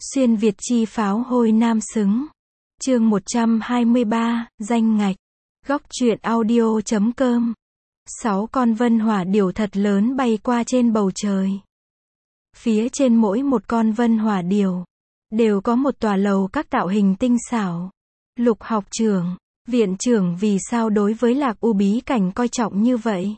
Xuyên Việt chi pháo hôi nam xứng. Chương 123, danh ngạch. Góc truyện audio.com. 6 con vân hỏa điểu thật lớn bay qua trên bầu trời. Phía trên mỗi một con vân hỏa điểu đều có một tòa lầu các tạo hình tinh xảo. Lục học trưởng, viện trưởng vì sao đối với Lạc U bí cảnh coi trọng như vậy?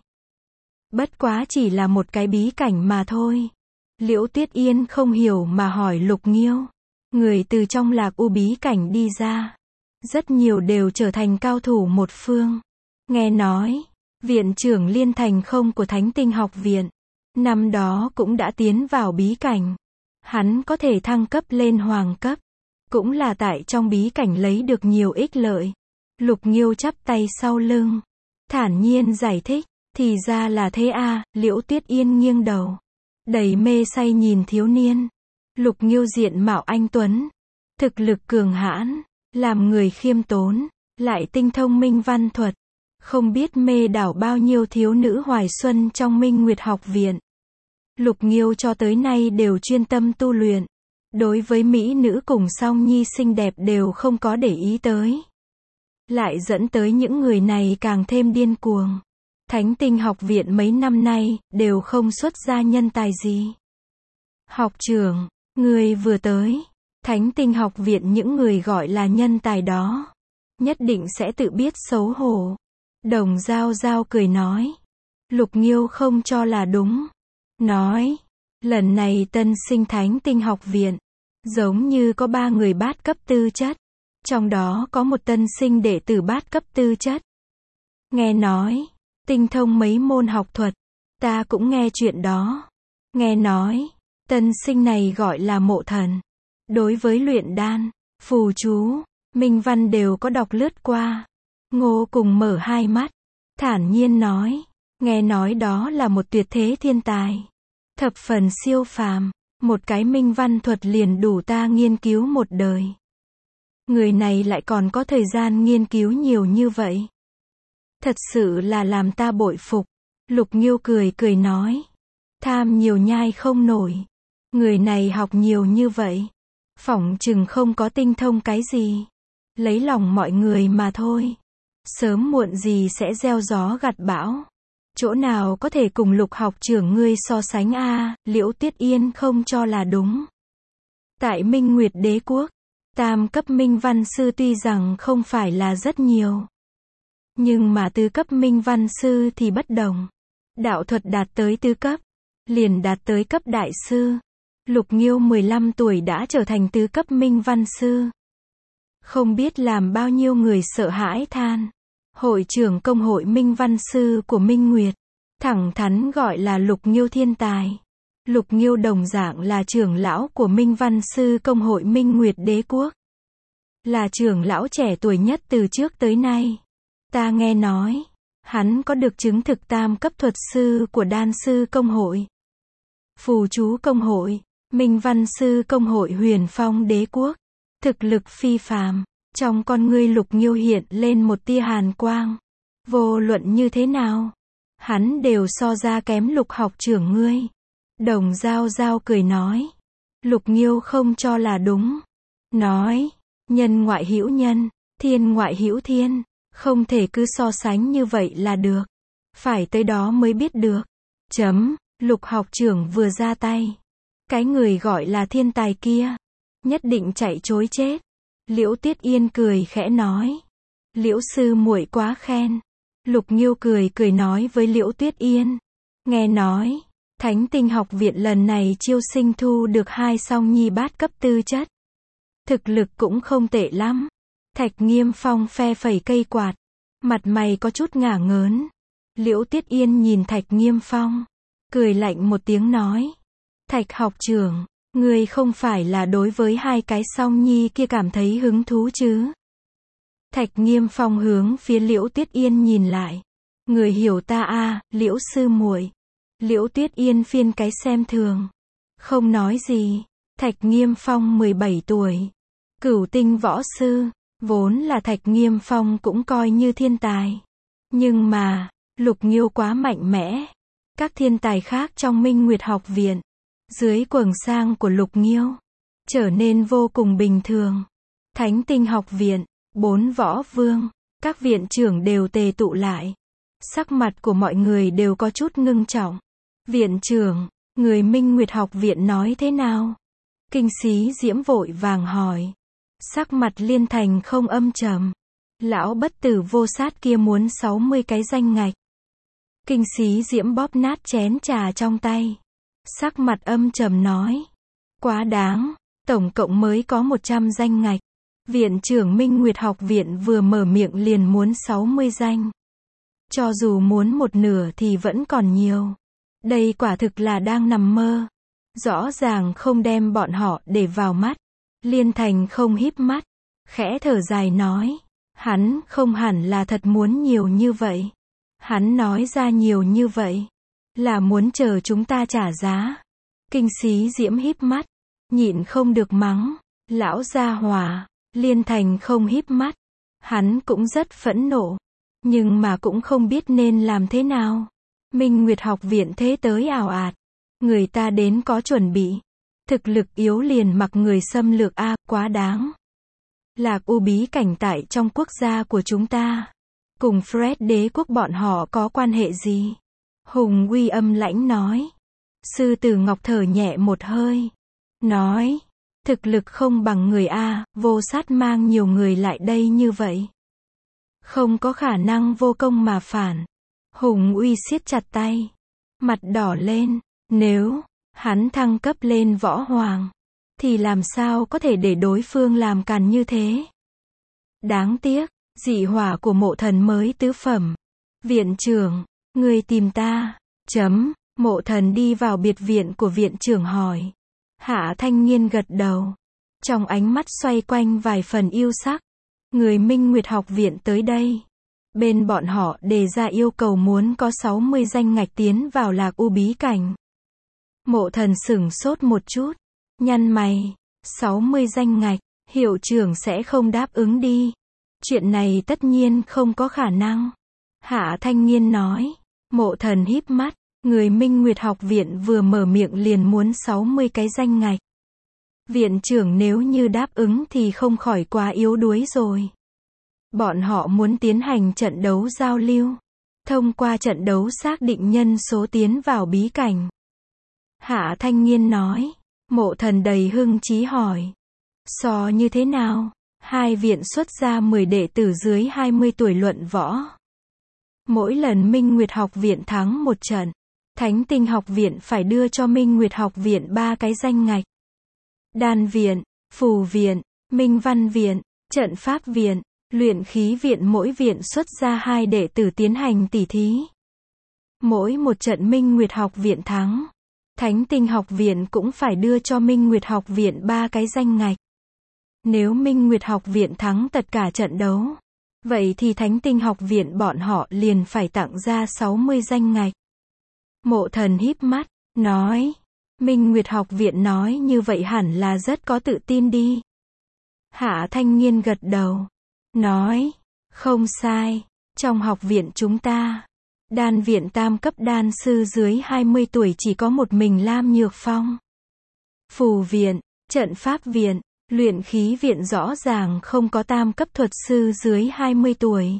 Bất quá chỉ là một cái bí cảnh mà thôi. Liễu Tuyết Yên không hiểu mà hỏi Lục Nghiêu. Người từ trong Lạc U bí cảnh đi ra, rất nhiều đều trở thành cao thủ một phương. Nghe nói, viện trưởng Liên Thành Không của Thánh Tinh học viện, năm đó cũng đã tiến vào bí cảnh. Hắn có thể thăng cấp lên hoàng cấp, cũng là tại trong bí cảnh lấy được nhiều ích lợi. Lục Nghiêu chắp tay sau lưng, thản nhiên giải thích, thì ra là thế à. Liễu Tuyết Yên nghiêng đầu, đầy mê say nhìn thiếu niên. Lục Nghiêu diện mạo anh tuấn, thực lực cường hãn, làm người khiêm tốn, lại tinh thông minh văn thuật, không biết mê đảo bao nhiêu thiếu nữ hoài xuân trong Minh Nguyệt học viện. Lục Nghiêu cho tới nay đều chuyên tâm tu luyện, đối với mỹ nữ cùng song nhi xinh đẹp đều không có để ý tới, lại dẫn tới những người này càng thêm điên cuồng. Thánh Tinh học viện mấy năm nay đều không xuất ra nhân tài gì. Học trưởng, người vừa tới, Thánh Tinh học viện những người gọi là nhân tài đó, nhất định sẽ tự biết xấu hổ. Đồng Giao Giao cười nói. Lục Nghiêu không cho là đúng. Nói, lần này tân sinh Thánh Tinh học viện, giống như có 3 người bát cấp tư chất. Trong đó có một tân sinh đệ tử bát cấp tư chất. Nghe nói, tinh thông mấy môn học thuật, ta cũng nghe chuyện đó. Nghe nói, tân sinh này gọi là Mộ Thần. Đối với luyện đan, phù chú, minh văn đều có đọc lướt qua. Ngô cùng mở hai mắt, thản nhiên nói, nghe nói đó là một tuyệt thế thiên tài, thập phần siêu phàm, một cái minh văn thuật liền đủ ta nghiên cứu một đời. Người này lại còn có thời gian nghiên cứu nhiều như vậy, thật sự là làm ta bội phục. Lục Nghiêu cười cười nói, tham nhiều nhai không nổi. Người này học nhiều như vậy, phỏng chừng không có tinh thông cái gì, lấy lòng mọi người mà thôi. Sớm muộn gì sẽ gieo gió gặt bão, chỗ nào có thể cùng Lục học trưởng ngươi so sánh a. Liễu Tuyết Yên không cho là đúng. Tại Minh Nguyệt Đế quốc, tam cấp minh văn sư tuy rằng không phải là rất nhiều, nhưng mà tứ cấp minh văn sư thì bất đồng. Đạo thuật đạt tới tứ cấp, liền đạt tới cấp đại sư. Lục Nghiêu 15 tuổi đã trở thành tứ cấp minh văn sư. Không biết làm bao nhiêu người sợ hãi than. Hội trưởng công hội minh văn sư của Minh Nguyệt, thẳng thắn gọi là Lục Nghiêu thiên tài. Lục Nghiêu đồng dạng là trưởng lão của minh văn sư công hội Minh Nguyệt Đế quốc, là trưởng lão trẻ tuổi nhất từ trước tới nay. Ta nghe nói, hắn có được chứng thực tam cấp thuật sư của đan sư công hội, phù chú công hội, minh văn sư công hội Huyền Phong Đế quốc. Thực lực phi phàm. Trong con ngươi Lục Nghiêu hiện lên một tia hàn quang. Vô luận như thế nào, hắn đều so ra kém Lục học trưởng ngươi. Đồng Giao Giao cười nói. Lục Nghiêu không cho là đúng. Nói, nhân ngoại hữu nhân, thiên ngoại hữu thiên, không thể cứ so sánh như vậy là được. Phải tới đó mới biết được. Lục học trưởng vừa ra tay, cái người gọi là thiên tài kia, nhất định chạy trối chết. Liễu Tuyết Yên cười khẽ nói. Liễu sư muội quá khen. Lục Nghiêu cười cười nói với Liễu Tuyết Yên. Nghe nói, Thánh Tinh học viện lần này chiêu sinh thu được 2 song nhi bát cấp tư chất. Thực lực cũng không tệ lắm. Thạch Nghiêm Phong phe phẩy cây quạt, mặt mày có chút ngả ngớn. Liễu Tuyết Yên nhìn Thạch Nghiêm Phong, cười lạnh một tiếng nói. Thạch học trưởng, ngươi không phải là đối với 2 cái song nhi kia cảm thấy hứng thú chứ? Thạch Nghiêm Phong hướng phía Liễu Tuyết Yên nhìn lại. Người hiểu ta a, Liễu sư muội. Liễu Tuyết Yên phiên cái xem thường, không nói gì. Thạch Nghiêm Phong 17 tuổi, cửu tinh võ sư, vốn là Thạch Nghiêm Phong cũng coi như thiên tài. Nhưng mà, Lục Nghiêu quá mạnh mẽ. Các thiên tài khác trong Minh Nguyệt học viện, dưới quầng sang của Lục Nghiêu, trở nên vô cùng bình thường. Thánh Tinh học viện, 4 võ vương, các viện trưởng đều tề tụ lại. Sắc mặt của mọi người đều có chút ngưng trọng. Viện trưởng, người Minh Nguyệt học viện nói thế nào? Kinh Xí Diễm vội vàng hỏi. Sắc mặt Liên Thành không âm trầm. Lão bất tử vô sát kia muốn 60 cái danh ngạch. Kinh Xí Diễm bóp nát chén trà trong tay. Sắc mặt âm trầm nói. Quá đáng, tổng cộng mới có 100 danh ngạch. Viện trưởng Minh Nguyệt học viện vừa mở miệng liền muốn 60 danh. Cho dù muốn một nửa thì vẫn còn nhiều. Đây quả thực là đang nằm mơ. Rõ ràng không đem bọn họ để vào mắt. Liên Thành không híp mắt. Khẽ thở dài nói. Hắn không hẳn là thật muốn nhiều như vậy. Hắn nói ra nhiều như vậy. Là muốn chờ chúng ta trả giá. Kinh Xí Diễm híp mắt. Nhịn không được mắng. Lão gia hỏa. Liên Thành không híp mắt. Hắn cũng rất phẫn nộ. Nhưng mà cũng không biết nên làm thế nào. Minh Nguyệt học viện thế tới ào ạt. Người ta đến có chuẩn bị. Thực lực yếu liền mặc người xâm lược quá đáng. Lạc U bí cảnh tại trong quốc gia của chúng ta. Cùng Fred đế quốc bọn họ có quan hệ gì? Hùng Uy âm lãnh nói. Sư tử Ngọc thở nhẹ một hơi. Nói. Thực lực không bằng người vô sát mang nhiều người lại đây như vậy. Không có khả năng vô công mà phản. Hùng Uy siết chặt tay. Mặt đỏ lên. Nếu hắn thăng cấp lên võ hoàng, thì làm sao có thể để đối phương làm càn như thế? Đáng tiếc, dị hỏa của mộ thần mới tứ phẩm. Viện trưởng, người tìm ta. Mộ thần đi vào biệt viện của viện trưởng hỏi. Hạ Thanh Niên gật đầu. Trong ánh mắt xoay quanh vài phần yêu sắc. Người Minh Nguyệt học viện tới đây. Bên bọn họ đề ra yêu cầu muốn có 60 danh ngạch tiến vào Lạc U bí cảnh. Mộ thần sửng sốt một chút. Nhăn mày. 60 danh ngạch. Hiệu trưởng sẽ không đáp ứng đi. Chuyện này tất nhiên không có khả năng. Hạ Thanh Niên nói. Mộ thần híp mắt. Người Minh Nguyệt học viện vừa mở miệng liền muốn 60 cái danh ngạch. Viện trưởng nếu như đáp ứng thì không khỏi quá yếu đuối rồi. Bọn họ muốn tiến hành trận đấu giao lưu. Thông qua trận đấu xác định nhân số tiến vào bí cảnh. Hạ Thanh Niên nói. Mộ thần đầy hưng chí hỏi. So như thế nào? Hai viện xuất ra 10 đệ tử dưới 20 tuổi luận võ. Mỗi lần Minh Nguyệt học viện thắng một trận, Thánh Tinh học viện phải đưa cho Minh Nguyệt học viện 3 cái danh ngạch. Đan viện, Phù viện, Minh Văn viện, Trận Pháp viện, Luyện Khí viện mỗi viện xuất ra 2 đệ tử tiến hành tỉ thí. Mỗi một trận Minh Nguyệt học viện thắng, Thánh Tinh học viện cũng phải đưa cho Minh Nguyệt học viện 3 cái danh ngạch. Nếu Minh Nguyệt học viện thắng tất cả trận đấu, vậy thì Thánh Tinh học viện bọn họ liền phải tặng ra 60 danh ngạch. Mộ thần híp mắt, nói. Minh Nguyệt học viện nói như vậy hẳn là rất có tự tin đi. Hạ Thanh Niên gật đầu. Nói. Không sai. Trong học viện chúng ta, đan viện tam cấp đan sư dưới 20 tuổi chỉ có một mình Lam Nhược Phong. Phù viện, Trận Pháp viện, Luyện Khí viện rõ ràng không có tam cấp thuật sư dưới 20 tuổi.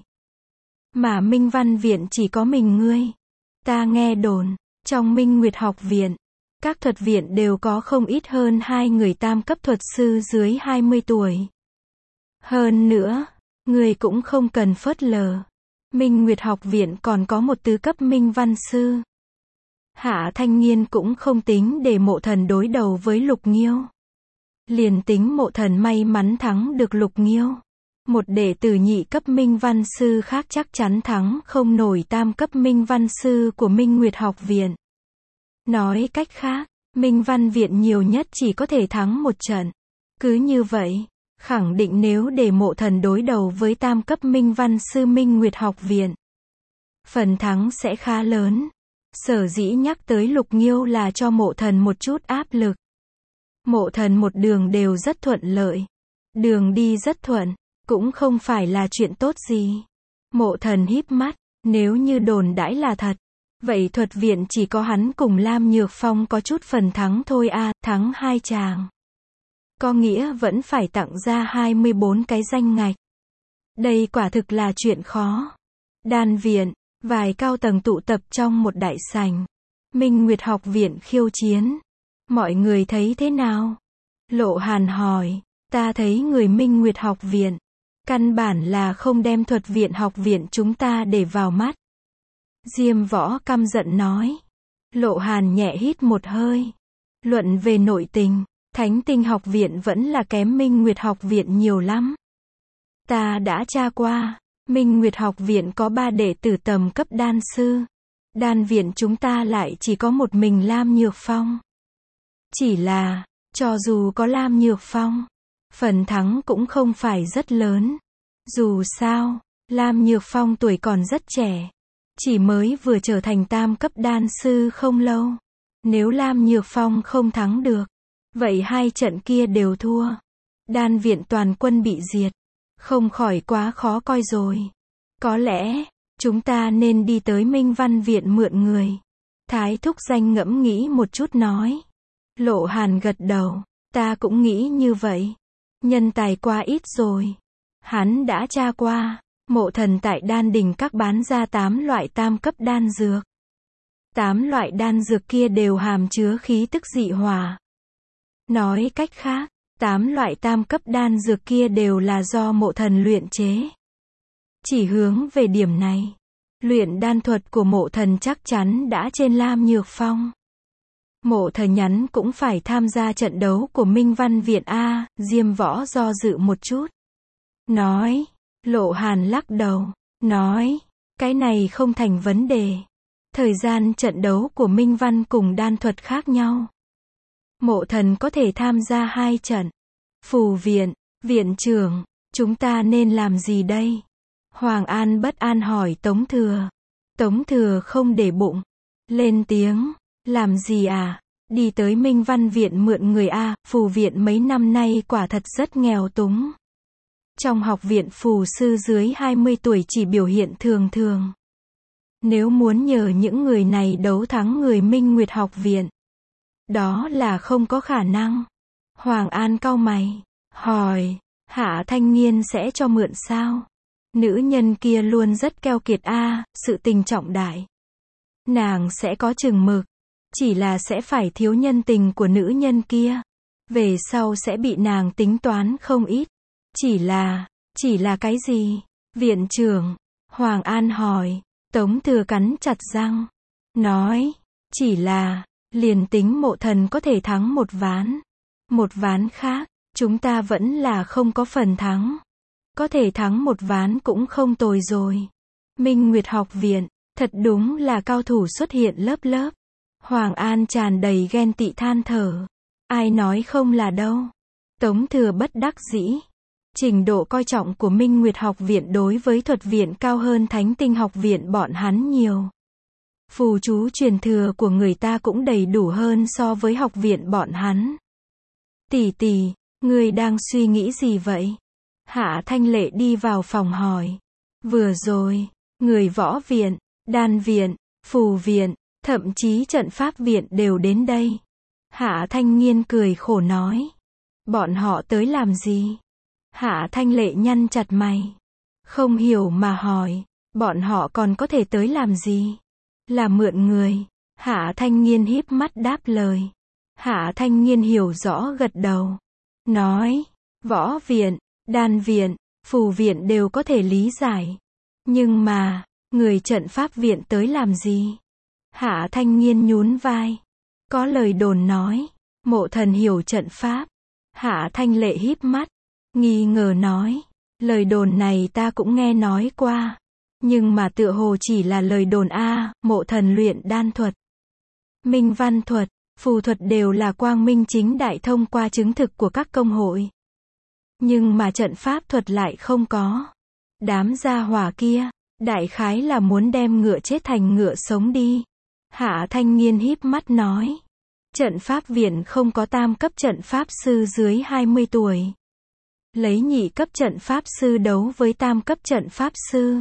Mà Minh Văn viện chỉ có mình ngươi. Ta nghe đồn, trong Minh Nguyệt học viện, các thuật viện đều có không ít hơn 2 người tam cấp thuật sư dưới 20 tuổi. Hơn nữa, ngươi cũng không cần phớt lờ. Minh Nguyệt học viện còn có một tứ cấp Minh Văn sư. Hạ Thanh Niên cũng không tính để mộ thần đối đầu với Lục Nghiêu. Liền tính mộ thần may mắn thắng được Lục Nghiêu, một đệ tử nhị cấp Minh Văn sư khác chắc chắn thắng không nổi tam cấp Minh Văn sư của Minh Nguyệt học viện. Nói cách khác, Minh Văn viện nhiều nhất chỉ có thể thắng một trận. Cứ như vậy, khẳng định nếu để mộ thần đối đầu với tam cấp Minh Văn sư Minh Nguyệt học viện, phần thắng sẽ khá lớn. Sở dĩ nhắc tới Lục Nghiêu là cho mộ thần một chút áp lực. Mộ thần một đường đều rất thuận lợi. Đường đi rất thuận, cũng không phải là chuyện tốt gì. Mộ thần híp mắt, nếu như đồn đãi là thật, vậy thuật viện chỉ có hắn cùng Lam Nhược Phong có chút phần thắng thôi thắng 2 chàng. có nghĩa vẫn phải tặng ra 24 cái danh ngạch. Đây quả thực là chuyện khó. Đan viện, vài cao tầng tụ tập trong một đại sảnh. Minh Nguyệt học viện khiêu chiến. Mọi người thấy thế nào? Lộ Hàn hỏi. Ta thấy người Minh Nguyệt học viện, căn bản là không đem Thuật viện học viện chúng ta để vào mắt. Diêm Võ căm giận nói. Lộ Hàn nhẹ hít một hơi. Luận về nội tình, Thánh Tinh học viện vẫn là kém Minh Nguyệt học viện nhiều lắm. Ta đã tra qua, Minh Nguyệt học viện có 3 đệ tử tầm cấp đan sư. Đan viện chúng ta lại chỉ có một mình Lam Nhược Phong. Chỉ là, cho dù có Lam Nhược Phong, phần thắng cũng không phải rất lớn. Dù sao, Lam Nhược Phong tuổi còn rất trẻ. Chỉ mới vừa trở thành tam cấp đan sư không lâu. Nếu Lam Nhược Phong không thắng được, vậy 2 trận kia đều thua. Đan viện toàn quân bị diệt. Không khỏi quá khó coi rồi. Có lẽ, chúng ta nên đi tới Minh Văn viện mượn người. Thái Thúc Danh ngẫm nghĩ một chút nói. Lộ Hàn gật đầu. Ta cũng nghĩ như vậy. Nhân tài quá ít rồi. Hắn đã tra qua. Mộ Thần tại đan đình các bán ra 8 loại tam cấp đan dược. 8 loại đan dược kia đều hàm chứa khí tức dị hỏa. Nói cách khác, 8 loại tam cấp đan dược kia đều là do Mộ Thần luyện chế. Chỉ hướng về điểm này, luyện đan thuật của Mộ Thần chắc chắn đã trên Lam Nhược Phong. Mộ Thần nhắn cũng phải tham gia trận đấu của Minh Văn viện A. Diêm Võ do dự một chút. Nói. Lộ Hàn lắc đầu. Nói. Cái này không thành vấn đề. Thời gian trận đấu của Minh Văn cùng đan thuật khác nhau. Mộ Thần có thể tham gia 2 trận. Phù viện, viện trưởng, chúng ta nên làm gì đây? Hoàng An bất an hỏi Tống Thừa. Tống Thừa không để bụng. Lên tiếng. Làm gì à? Đi tới Minh Văn viện mượn người A. Phù viện mấy năm nay quả thật rất nghèo túng. Trong học viện phù sư dưới 20 tuổi chỉ biểu hiện thường thường. Nếu muốn nhờ những người này đấu thắng người Minh Nguyệt học viện, đó là không có khả năng. Hoàng An cau mày, hỏi, Hạ Thanh Nghiên sẽ cho mượn sao? Nữ nhân kia luôn rất keo kiệt a, sự tình trọng đại. Nàng sẽ có chừng mực, chỉ là sẽ phải thiếu nhân tình của nữ nhân kia. Về sau sẽ bị nàng tính toán không ít. Chỉ là cái gì? Viện trưởng, Hoàng An hỏi. Tống Thừa cắn chặt răng, nói, chỉ là, liền tính Mộ Thần có thể thắng một ván. Một ván khác, chúng ta vẫn là không có phần thắng. Có thể thắng một ván cũng không tồi rồi. Minh Nguyệt học viện, thật đúng là cao thủ xuất hiện lớp lớp. Hoàng An tràn đầy ghen tị than thở. Ai nói không là đâu. Tống Thừa bất đắc dĩ. Trình độ coi trọng của Minh Nguyệt học viện đối với thuật viện cao hơn Thánh Tinh học viện bọn hắn nhiều. Phù chú truyền thừa của người ta cũng đầy đủ hơn so với học viện bọn hắn. Tỷ tỷ, người đang suy nghĩ gì vậy? Hạ Thanh Lệ đi vào phòng hỏi. Vừa rồi, người võ viện, đan viện, phù viện, thậm chí trận pháp viện đều đến đây. Hạ Thanh Nghiên cười khổ nói. Bọn họ tới làm gì? Hạ Thanh Lệ nhăn chặt mày. Không hiểu mà hỏi. Bọn họ còn có thể tới làm gì? Là mượn người. Hạ Thanh Nghiên híp mắt đáp lời. Hạ Thanh Nghiên hiểu rõ gật đầu. Nói. Võ viện, đan viện, phù viện đều có thể lý giải. Nhưng mà, người trận pháp viện tới làm gì? Hạ Thanh Nghiên nhún vai. Có lời đồn nói. Mộ Thần hiểu trận pháp. Hạ Thanh Lệ híp mắt. Nghi ngờ nói. Lời đồn này ta cũng nghe nói qua. Nhưng mà tựa hồ chỉ là lời đồn a. Mộ Thần luyện đan thuật, minh văn thuật, phù thuật đều là quang minh chính đại thông qua chứng thực của các công hội. Nhưng mà trận pháp thuật lại không có. Đám gia hỏa kia, đại khái là muốn đem ngựa chết thành ngựa sống đi. Hạ Thanh Nghiên híp mắt nói. Trận pháp viện không có tam cấp trận pháp sư dưới 20 tuổi. Lấy nhị cấp trận pháp sư đấu với tam cấp trận pháp sư.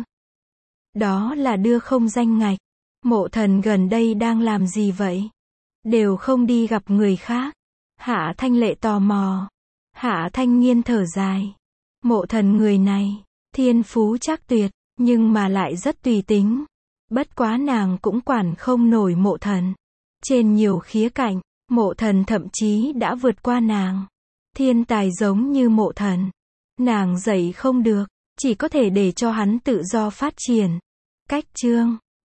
Đó là đưa không danh ngạch. Mộ Thần gần đây đang làm gì vậy? Đều không đi gặp người khác. Hạ Thanh Lệ tò mò. Hạ Thanh Nghiên thở dài. Mộ Thần người này, thiên phú chắc tuyệt, nhưng mà lại rất tùy tính. Bất quá nàng cũng quản không nổi Mộ Thần. Trên nhiều khía cạnh, Mộ Thần thậm chí đã vượt qua nàng. Thiên tài giống như Mộ Thần, nàng dạy không được, chỉ có thể để cho hắn tự do phát triển. Cách chương